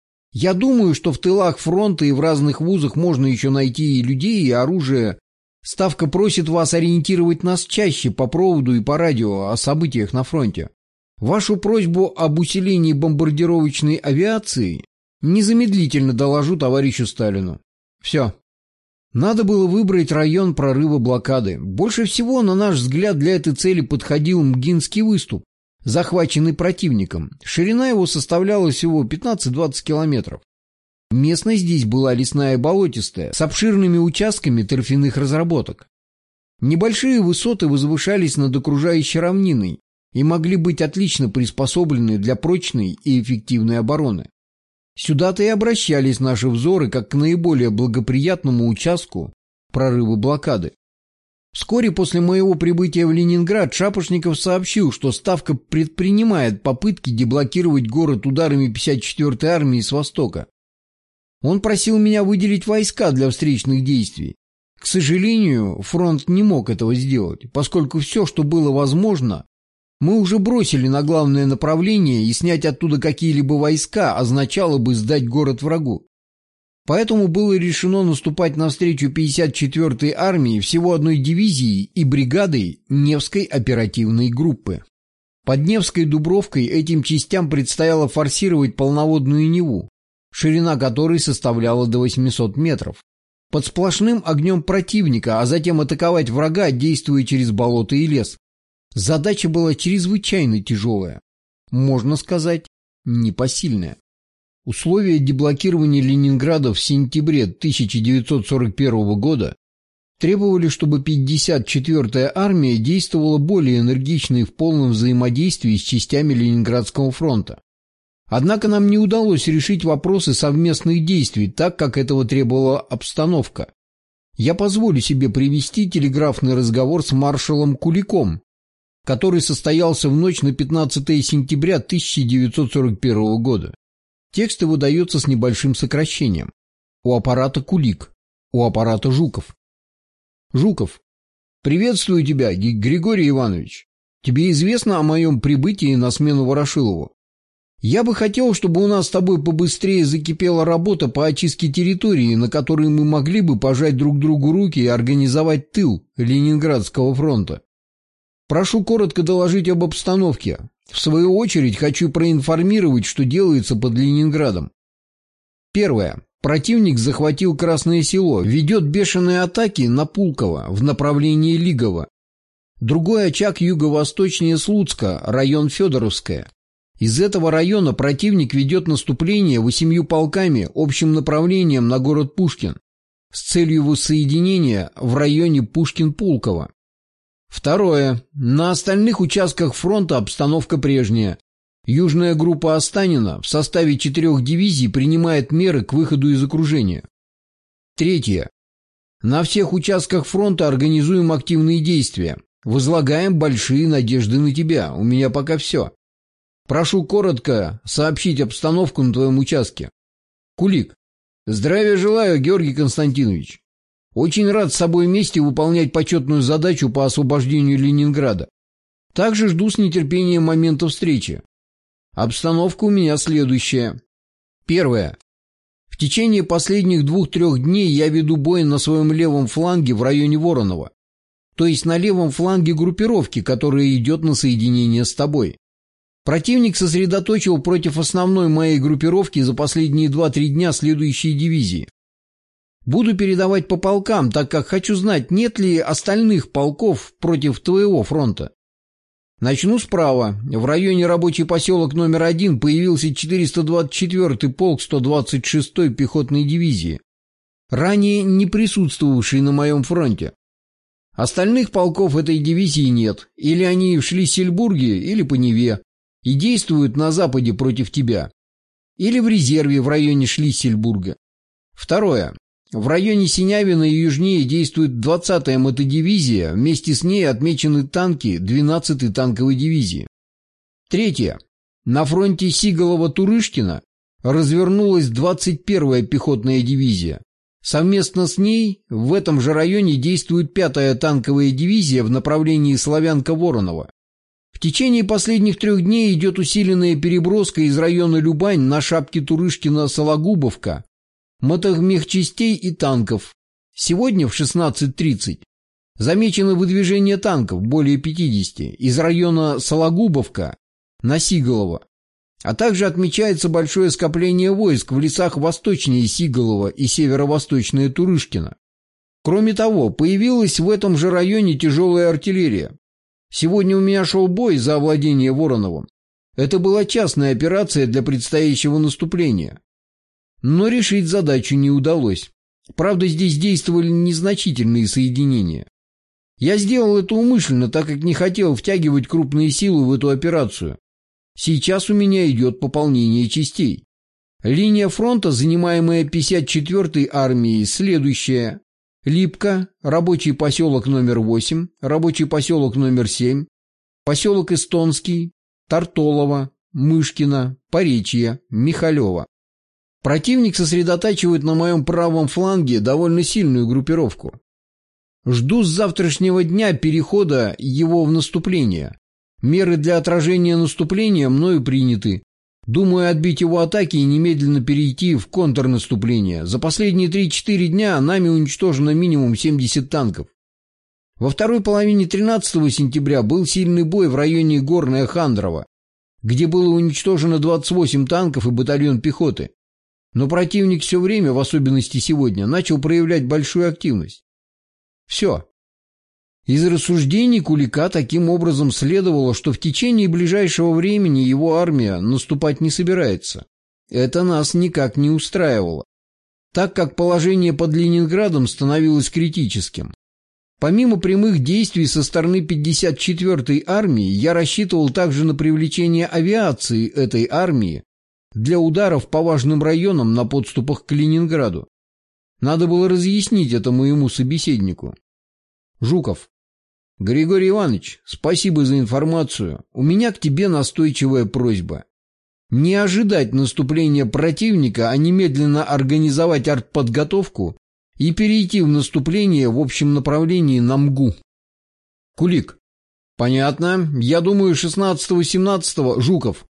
Я думаю, что в тылах фронта и в разных вузах можно еще найти и людей, и оружие. Ставка просит вас ориентировать нас чаще по проводу и по радио о событиях на фронте. Вашу просьбу об усилении бомбардировочной авиации незамедлительно доложу товарищу Сталину. Все. Надо было выбрать район прорыва блокады. Больше всего, на наш взгляд, для этой цели подходил Мгинский выступ, захваченный противником. Ширина его составляла всего пятнадцать-двадцать километров. Местность здесь была лесная и болотистая, с обширными участками торфяных разработок. Небольшие высоты возвышались над окружающей равниной и могли быть отлично приспособлены для прочной и эффективной обороны. Сюда-то и обращались наши взоры как к наиболее благоприятному участку прорыва блокады. Вскоре после моего прибытия в Ленинград Шапошников сообщил, что Ставка предпринимает попытки деблокировать город ударами пятьдесят четвёртой армии с востока. Он просил меня выделить войска для встречных действий. К сожалению, фронт не мог этого сделать, поскольку все, что было возможно, мы уже бросили на главное направление, и снять оттуда какие-либо войска означало бы сдать город врагу. Поэтому было решено наступать навстречу пятьдесят четвёртой армии всего одной дивизией и бригадой Невской оперативной группы. Под Невской Дубровкой этим частям предстояло форсировать полноводную Неву, ширина которой составляла до восьмисот метров, под сплошным огнем противника, а затем атаковать врага, действуя через болото и лес. Задача была чрезвычайно тяжелая, можно сказать, непосильная. Условия деблокирования Ленинграда в сентябре тысяча девятьсот сорок первого года требовали, чтобы пятьдесят четвёртая армия действовала более энергично и в полном взаимодействии с частями Ленинградского фронта. Однако нам не удалось решить вопросы совместных действий так, как этого требовала обстановка. Я позволю себе привести телеграфный разговор с маршалом Куликом, который состоялся в ночь на пятнадцатое сентября тысяча девятьсот сорок первого года. Текст его дается с небольшим сокращением. У аппарата Кулик, у аппарата Жуков. Жуков. Приветствую тебя, Григорий Иванович. Тебе известно о моем прибытии на смену Ворошилову? Я бы хотел, чтобы у нас с тобой побыстрее закипела работа по очистке территории, на которой мы могли бы пожать друг другу руки и организовать тыл Ленинградского фронта. Прошу коротко доложить об обстановке. В свою очередь хочу проинформировать, что делается под Ленинградом. Первое. Противник захватил Красное Село, ведет бешеные атаки на Пулково в направлении Лигово. Другой очаг юго-восточнее Слуцка, район Федоровское. Из этого района противник ведет наступление восемью полками общим направлением на город Пушкин с целью воссоединения в районе Пушкин-Пулково. Второе. На остальных участках фронта обстановка прежняя. Южная группа Останина в составе четырех дивизий принимает меры к выходу из окружения. Третье. На всех участках фронта организуем активные действия. Возлагаем большие надежды на тебя. У меня пока все. Прошу коротко сообщить обстановку на твоем участке. Кулик. Здравия желаю, Георгий Константинович. Очень рад с собой вместе выполнять почетную задачу по освобождению Ленинграда. Также жду с нетерпением момента встречи. Обстановка у меня следующая. Первое. В течение последних двух-трех дней я веду бой на своем левом фланге в районе Воронова. То есть на левом фланге группировки, которая идет на соединение с тобой. Противник сосредоточил против основной моей группировки за последние два-три дня следующие дивизии. Буду передавать по полкам, так как хочу знать, нет ли остальных полков против твоего фронта. Начну справа. В районе рабочий поселок номер один появился четыреста двадцать четвёртый полк сто двадцать шестой пехотной дивизии, ранее не присутствовавший на моем фронте. Остальных полков этой дивизии нет, или они в Шлиссельбурге, или по Неве, и действуют на западе против тебя, или в резерве в районе Шлиссельбурга. Второе. В районе Синявина и южнее действует двадцатая мотодивизия, вместе с ней отмечены танки двенадцатой танковой дивизии. Третье. На фронте Сиголова-Турышкина развернулась двадцать первая пехотная дивизия. Совместно с ней в этом же районе действует пятая танковая дивизия в направлении Славянка-Воронова. В течение последних трех дней идет усиленная переброска из района Любань на шапки Турышкина-Сологубовка мотомехчастей и танков. Сегодня в шестнадцать тридцать замечено выдвижение танков, более пятидесяти, из района Сологубовка на Сиголово, а также отмечается большое скопление войск в лесах восточнее Сиголова и северо-восточнее Турышкина. Кроме того, появилась в этом же районе тяжелая артиллерия. Сегодня у меня шел бой за овладение Вороновым. Это была частная операция для предстоящего наступления. Но решить задачу не удалось. Правда, здесь действовали незначительные соединения. Я сделал это умышленно, так как не хотел втягивать крупные силы в эту операцию. Сейчас у меня идет пополнение частей. Линия фронта, занимаемая пятьдесят четвёртой армией, следующая. Липка, рабочий поселок номер восемь, рабочий поселок номер семь, поселок Эстонский, Тартолово, Мышкино, Поречье, Михалево. Противник сосредотачивает на моем правом фланге довольно сильную группировку. Жду с завтрашнего дня перехода его в наступление. Меры для отражения наступления мною приняты. Думаю отбить его атаки и немедленно перейти в контрнаступление. За последние три-четыре дня нами уничтожено минимум семьдесят танков. Во второй половине тринадцатого сентября был сильный бой в районе Горное Хандрово, где было уничтожено двадцать восемь танков и батальон пехоты. Но противник все время, в особенности сегодня, начал проявлять большую активность. Все. Из рассуждений Кулика таким образом следовало, что в течение ближайшего времени его армия наступать не собирается. Это нас никак не устраивало, так как положение под Ленинградом становилось критическим. Помимо прямых действий со стороны пятьдесят четвёртой армии, я рассчитывал также на привлечение авиации этой армии для ударов по важным районам на подступах к Ленинграду. Надо было разъяснить это моему собеседнику. Жуков. Григорий Иванович, спасибо за информацию. У меня к тебе настойчивая просьба. Не ожидать наступления противника, а немедленно организовать артподготовку и перейти в наступление в общем направлении на МГУ. Кулик. Понятно. Я думаю, шестнадцатого-семнадцатого. Жуков.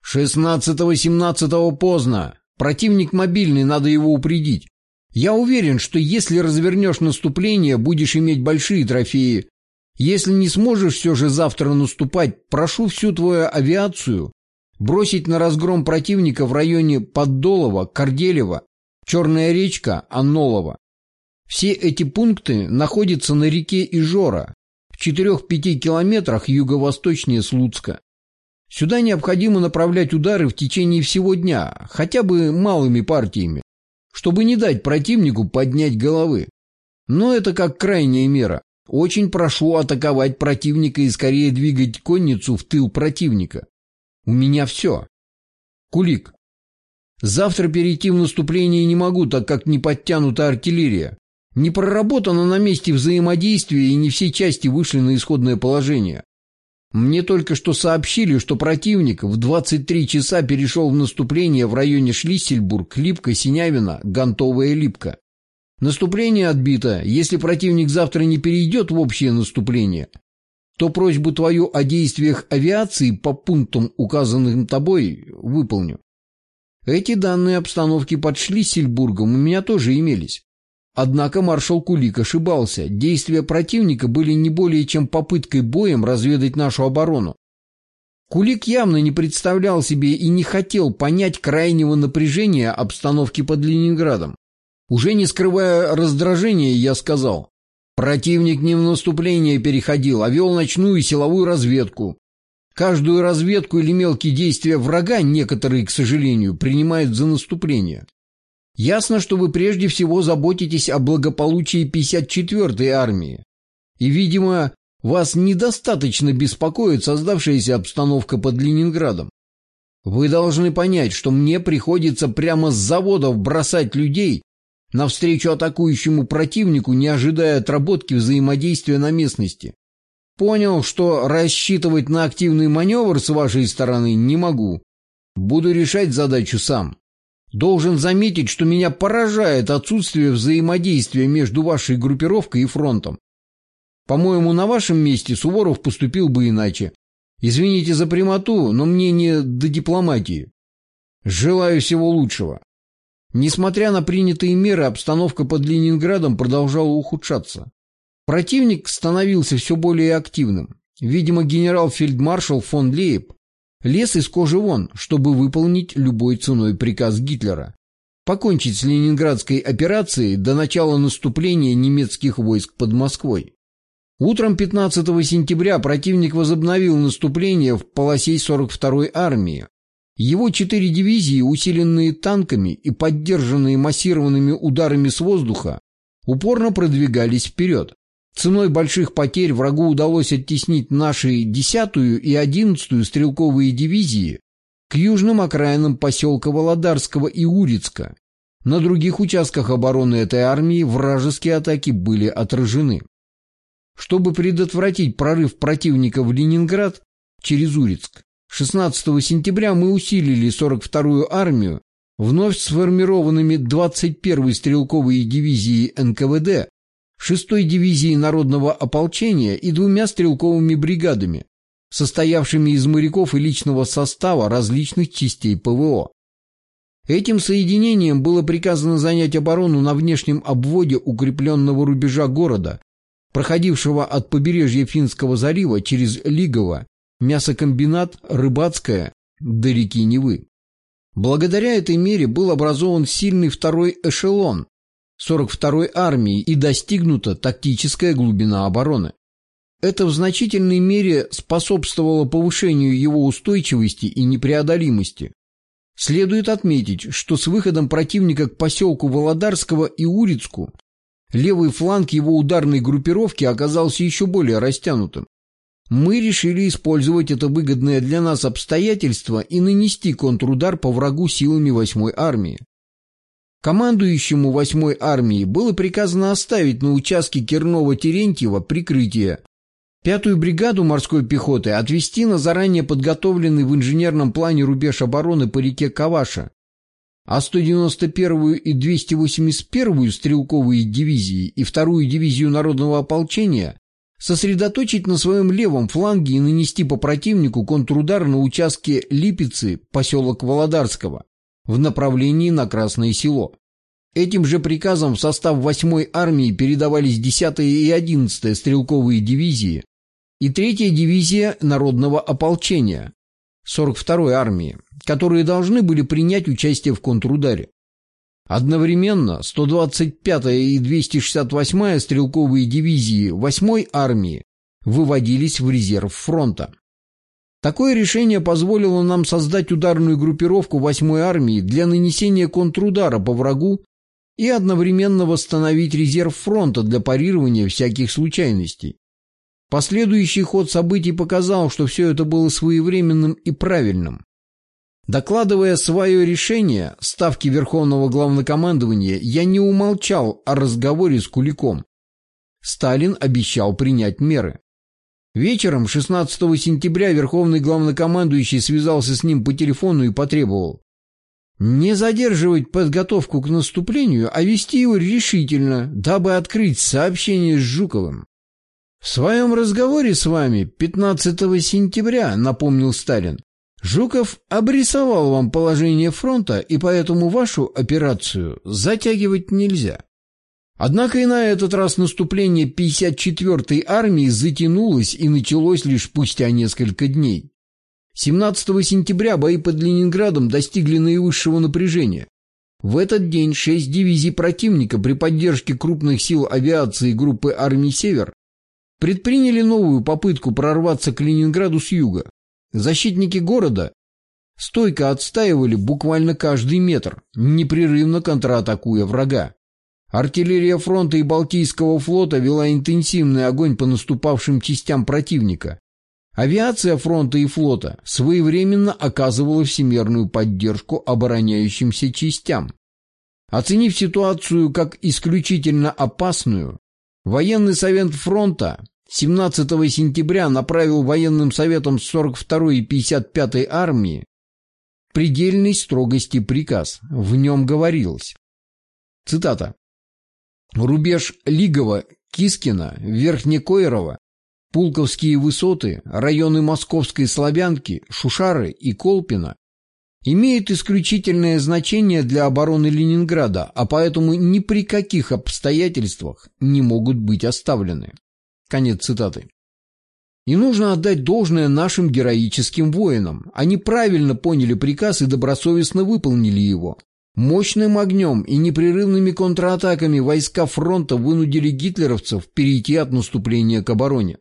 шестнадцатого-семнадцатого поздно. Противник мобильный, надо его упредить. Я уверен, что если развернешь наступление, будешь иметь большие трофеи. Если не сможешь все же завтра наступать, прошу всю твою авиацию бросить на разгром противника в районе Поддолова, Корделева, Черная речка, Аннолова. Все эти пункты находятся на реке Ижора, в четырёх-пяти километрах юго-восточнее Слуцка. Сюда необходимо направлять удары в течение всего дня, хотя бы малыми партиями, чтобы не дать противнику поднять головы. Но это как крайняя мера. Очень прошу атаковать противника и скорее двигать конницу в тыл противника. У меня все. Кулик. Завтра перейти в наступление не могу, так как не подтянута артиллерия. Не проработано на месте взаимодействия и не все части вышли на исходное положение. Мне только что сообщили, что противник в двадцать три часа перешел в наступление в районе Шлиссельбург, Липка, Синявино, Гонтовая Липка. Наступление отбито. Если противник завтра не перейдет в общее наступление, то просьбу твою о действиях авиации по пунктам, указанным тобой, выполню. Эти данные обстановки под Шлиссельбургом у меня тоже имелись. Однако маршал Кулик ошибался. Действия противника были не более чем попыткой боем разведать нашу оборону. Кулик явно не представлял себе и не хотел понять крайнего напряжения обстановки под Ленинградом. Уже не скрывая раздражения, я сказал: противник не в наступление переходил, а вел ночную силовую разведку. Каждую разведку или мелкие действия врага некоторые, к сожалению, принимают за наступление. Ясно, что вы прежде всего заботитесь о благополучии пятьдесят четвёртой армии. И, видимо, вас недостаточно беспокоит создавшаяся обстановка под Ленинградом. Вы должны понять, что мне приходится прямо с заводов бросать людей навстречу атакующему противнику, не ожидая отработки взаимодействия на местности. Понял, что рассчитывать на активный маневр с вашей стороны не могу. Буду решать задачу сам. Должен заметить, что меня поражает отсутствие взаимодействия между вашей группировкой и фронтом. По-моему, на вашем месте Суворов поступил бы иначе. Извините за прямоту, но мне не до дипломатии. Желаю всего лучшего. Несмотря на принятые меры, обстановка под Ленинградом продолжала ухудшаться. Противник становился все более активным. Видимо, генерал-фельдмаршал фон Лейб лез из кожи вон, чтобы выполнить любой ценой приказ Гитлера. покончить с Ленинградской операцией до начала наступления немецких войск под Москвой. Утром пятнадцатого сентября противник возобновил наступление в полосе сорок второй армии. Его четыре дивизии, усиленные танками и поддержанные массированными ударами с воздуха, упорно продвигались вперед. Ценой больших потерь врагу удалось оттеснить наши десятую и одиннадцатую стрелковые дивизии к южным окраинам поселка Володарского и Урицка. На других участках обороны этой армии вражеские атаки были отражены. Чтобы предотвратить прорыв противника в Ленинград через Урицк, шестнадцатого сентября мы усилили сорок вторую армию вновь сформированными двадцать первой стрелковой дивизией эн ка вэ дэ, шестой дивизией народного ополчения и двумя стрелковыми бригадами, состоявшими из моряков и личного состава различных частей пэ вэ о. Этим соединением было приказано занять оборону на внешнем обводе укрепленного рубежа города, проходившего от побережья Финского залива через Лигово, мясокомбинат, Рыбацкое до реки Невы. Благодаря этой мере был образован сильный второй эшелон сорок второй армии и достигнута тактическая глубина обороны. Это в значительной мере способствовало повышению его устойчивости и непреодолимости. Следует отметить, что с выходом противника к поселку Володарского и Урицку левый фланг его ударной группировки оказался еще более растянутым. Мы решили использовать это выгодное для нас обстоятельство и нанести контрудар по врагу силами восьмой армии. Командующему восьмой армией было приказано оставить на участке Кернова-Терентьева прикрытие, пятую бригаду морской пехоты отвести на заранее подготовленный в инженерном плане рубеж обороны по реке Каваша, а сто девяносто первую и двести восемьдесят первую стрелковые дивизии и вторую дивизию народного ополчения сосредоточить на своем левом фланге и нанести по противнику контрудар на участке Липицы, поселок Володарского, в направлении на Красное Село. Этим же приказом в состав восьмой армии передавались десятая и одиннадцатая стрелковые дивизии и третья дивизия народного ополчения сорок второй армии, которые должны были принять участие в контрударе. Одновременно сто двадцать пятая и двести шестьдесят восьмая стрелковые дивизии восьмой армии выводились в резерв фронта. Такое решение позволило нам создать ударную группировку восьмой армии для нанесения контрудара по врагу и одновременно восстановить резерв фронта для парирования всяких случайностей. Последующий ход событий показал, что все это было своевременным и правильным. Докладывая свое решение Ставке Верховного Главнокомандования, я не умолчал о разговоре с Куликом. Сталин обещал принять меры. Вечером шестнадцатого сентября Верховный Главнокомандующий связался с ним по телефону и потребовал не задерживать подготовку к наступлению, а вести его решительно, дабы открыть сообщение с Жуковым. В своем разговоре с вами пятнадцатого сентября, напомнил Сталин, Жуков обрисовал вам положение фронта, и поэтому вашу операцию затягивать нельзя. Однако и на этот раз наступление пятьдесят четвёртой армии затянулось и началось лишь спустя несколько дней. семнадцатого сентября бои под Ленинградом достигли наивысшего напряжения. В этот день шесть дивизий противника при поддержке крупных сил авиации группы армий «Север» предприняли новую попытку прорваться к Ленинграду с юга. Защитники города стойко отстаивали буквально каждый метр, непрерывно контратакуя врага. Артиллерия фронта и Балтийского флота вела интенсивный огонь по наступавшим частям противника. Авиация фронта и флота своевременно оказывала всемирную поддержку обороняющимся частям. Оценив ситуацию как исключительно опасную, Военный совет фронта семнадцатого сентября направил военным советам сорок второй и пятьдесят пятой армии предельной строгости приказ. В нем говорилось, цитата, «Рубеж Лигово, Кискино, Верхнекоерово, Пулковские высоты, районы Московской Славянки, Шушары и Колпино имеют исключительное значение для обороны Ленинграда, а поэтому ни при каких обстоятельствах не могут быть оставлены». Конец цитаты. И нужно отдать должное нашим героическим воинам. Они правильно поняли приказ и добросовестно выполнили его. Мощным огнем и непрерывными контратаками войска фронта вынудили гитлеровцев перейти от наступления к обороне.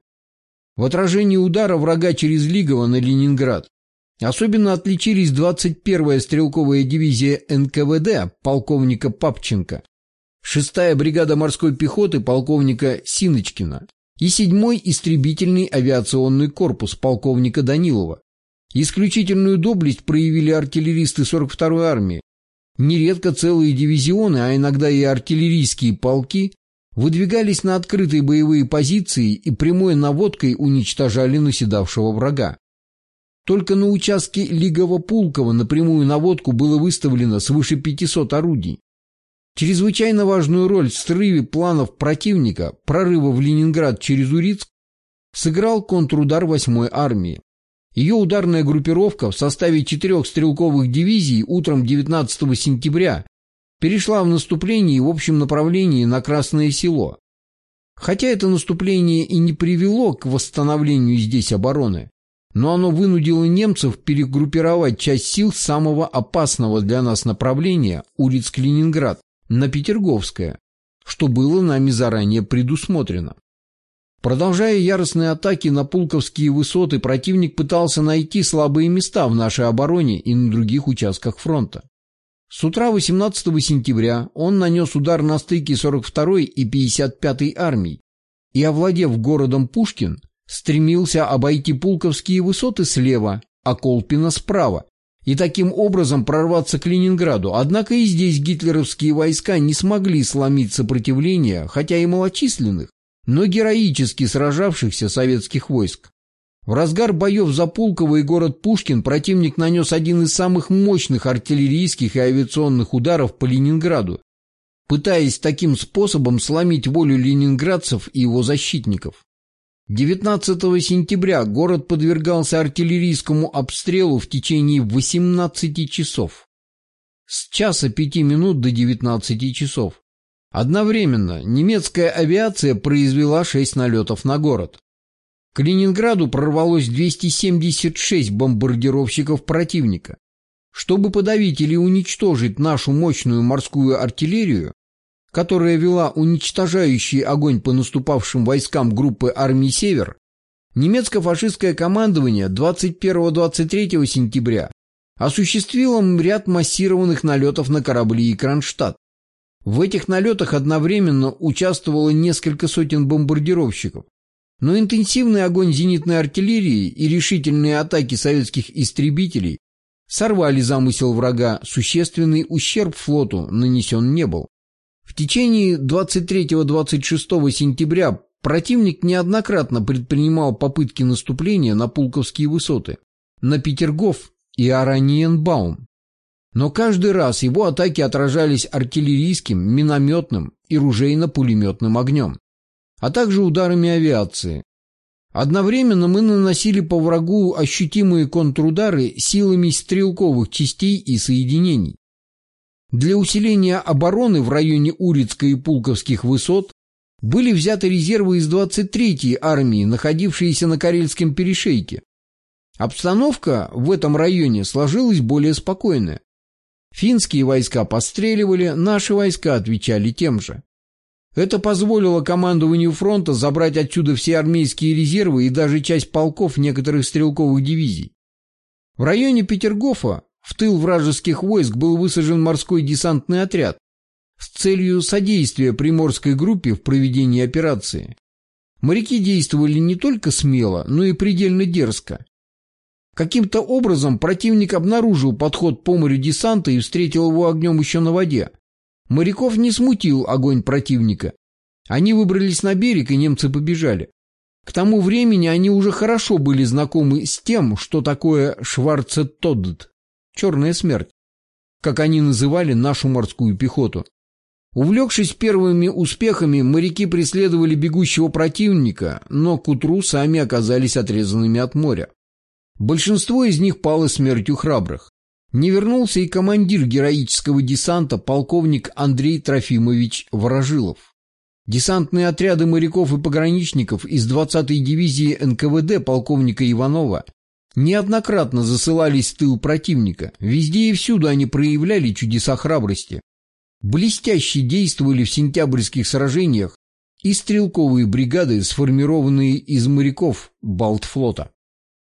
В отражении удара врага через Лигово на Ленинград особенно отличились двадцать первая стрелковая дивизия эн ка вэ дэ полковника Папченко, шестая бригада морской пехоты полковника Синочкина и седьмой истребительный авиационный корпус полковника Данилова. Исключительную доблесть проявили артиллеристы сорок второй армии. Нередко целые дивизионы, а иногда и артиллерийские полки, выдвигались на открытые боевые позиции и прямой наводкой уничтожали наседавшего врага. Только на участке Лигово-Пулково на прямую наводку было выставлено свыше пятисот орудий. Чрезвычайно важную роль в срыве планов противника прорыва в Ленинград через Урицк сыграл контрудар восьмой армии. Ее ударная группировка в составе четырех стрелковых дивизий утром девятнадцатого сентября перешла в наступление в общем направлении на Красное Село. Хотя это наступление и не привело к восстановлению здесь обороны, но оно вынудило немцев перегруппировать часть сил самого опасного для нас направления Урицк-Ленинград на Петерговское, что было нами заранее предусмотрено. Продолжая яростные атаки на Пулковские высоты, противник пытался найти слабые места в нашей обороне и на других участках фронта. С утра восемнадцатого сентября он нанес удар на стыке сорок второй и пятьдесят пятой армий и, овладев городом Пушкин, стремился обойти Пулковские высоты слева, а Колпино справа, и таким образом прорваться к Ленинграду. Однако и здесь гитлеровские войска не смогли сломить сопротивление, хотя и малочисленных, но героически сражавшихся советских войск. В разгар боев за Пулково и город Пушкин противник нанес один из самых мощных артиллерийских и авиационных ударов по Ленинграду, пытаясь таким способом сломить волю ленинградцев и его защитников. девятнадцатого сентября город подвергался артиллерийскому обстрелу в течение восемнадцати часов. С часа пяти минут до девятнадцати часов. Одновременно немецкая авиация произвела шесть налетов на город. К Ленинграду прорвалось двести семьдесят шесть бомбардировщиков противника. Чтобы подавить или уничтожить нашу мощную морскую артиллерию, которая вела уничтожающий огонь по наступавшим войскам группы армий «Север», немецко-фашистское командование двадцать первого — двадцать третьего сентября осуществило ряд массированных налетов на корабли и Кронштадт. В этих налетах одновременно участвовало несколько сотен бомбардировщиков, но интенсивный огонь зенитной артиллерии и решительные атаки советских истребителей сорвали замысел врага, существенный ущерб флоту нанесен не был. В течение двадцать третьего — двадцать шестого сентября противник неоднократно предпринимал попытки наступления на Пулковские высоты, на Петергоф и Ораниенбаум. Но каждый раз его атаки отражались артиллерийским, минометным и ружейно-пулеметным огнем, а также ударами авиации. Одновременно мы наносили по врагу ощутимые контрудары силами стрелковых частей и соединений. Для усиления обороны в районе Урицка и Пулковских высот были взяты резервы из двадцать третьей армии, находившиеся на Карельском перешейке. Обстановка в этом районе сложилась более спокойная. Финские войска постреливали, наши войска отвечали тем же. Это позволило командованию фронта забрать отсюда все армейские резервы и даже часть полков некоторых стрелковых дивизий. В районе Петергофа в тыл вражеских войск был высажен морской десантный отряд с целью содействия приморской группе в проведении операции. Моряки действовали не только смело, но и предельно дерзко. Каким-то образом противник обнаружил подход по морю десанта и встретил его огнем еще на воде. Моряков не смутил огонь противника. Они выбрались на берег, и немцы побежали. К тому времени они уже хорошо были знакомы с тем, что такое Шварцетодд, черная смерть, как они называли нашу морскую пехоту. Увлекшись первыми успехами, моряки преследовали бегущего противника, но к утру сами оказались отрезанными от моря. Большинство из них пало смертью храбрых. Не вернулся и командир героического десанта полковник Андрей Трофимович Ворожилов. Десантные отряды моряков и пограничников из двадцатой дивизии эн ка вэ дэ полковника Иванова неоднократно засылались в тыл противника. Везде и всюду они проявляли чудеса храбрости. Блестяще действовали в сентябрьских сражениях и стрелковые бригады, сформированные из моряков Балтфлота.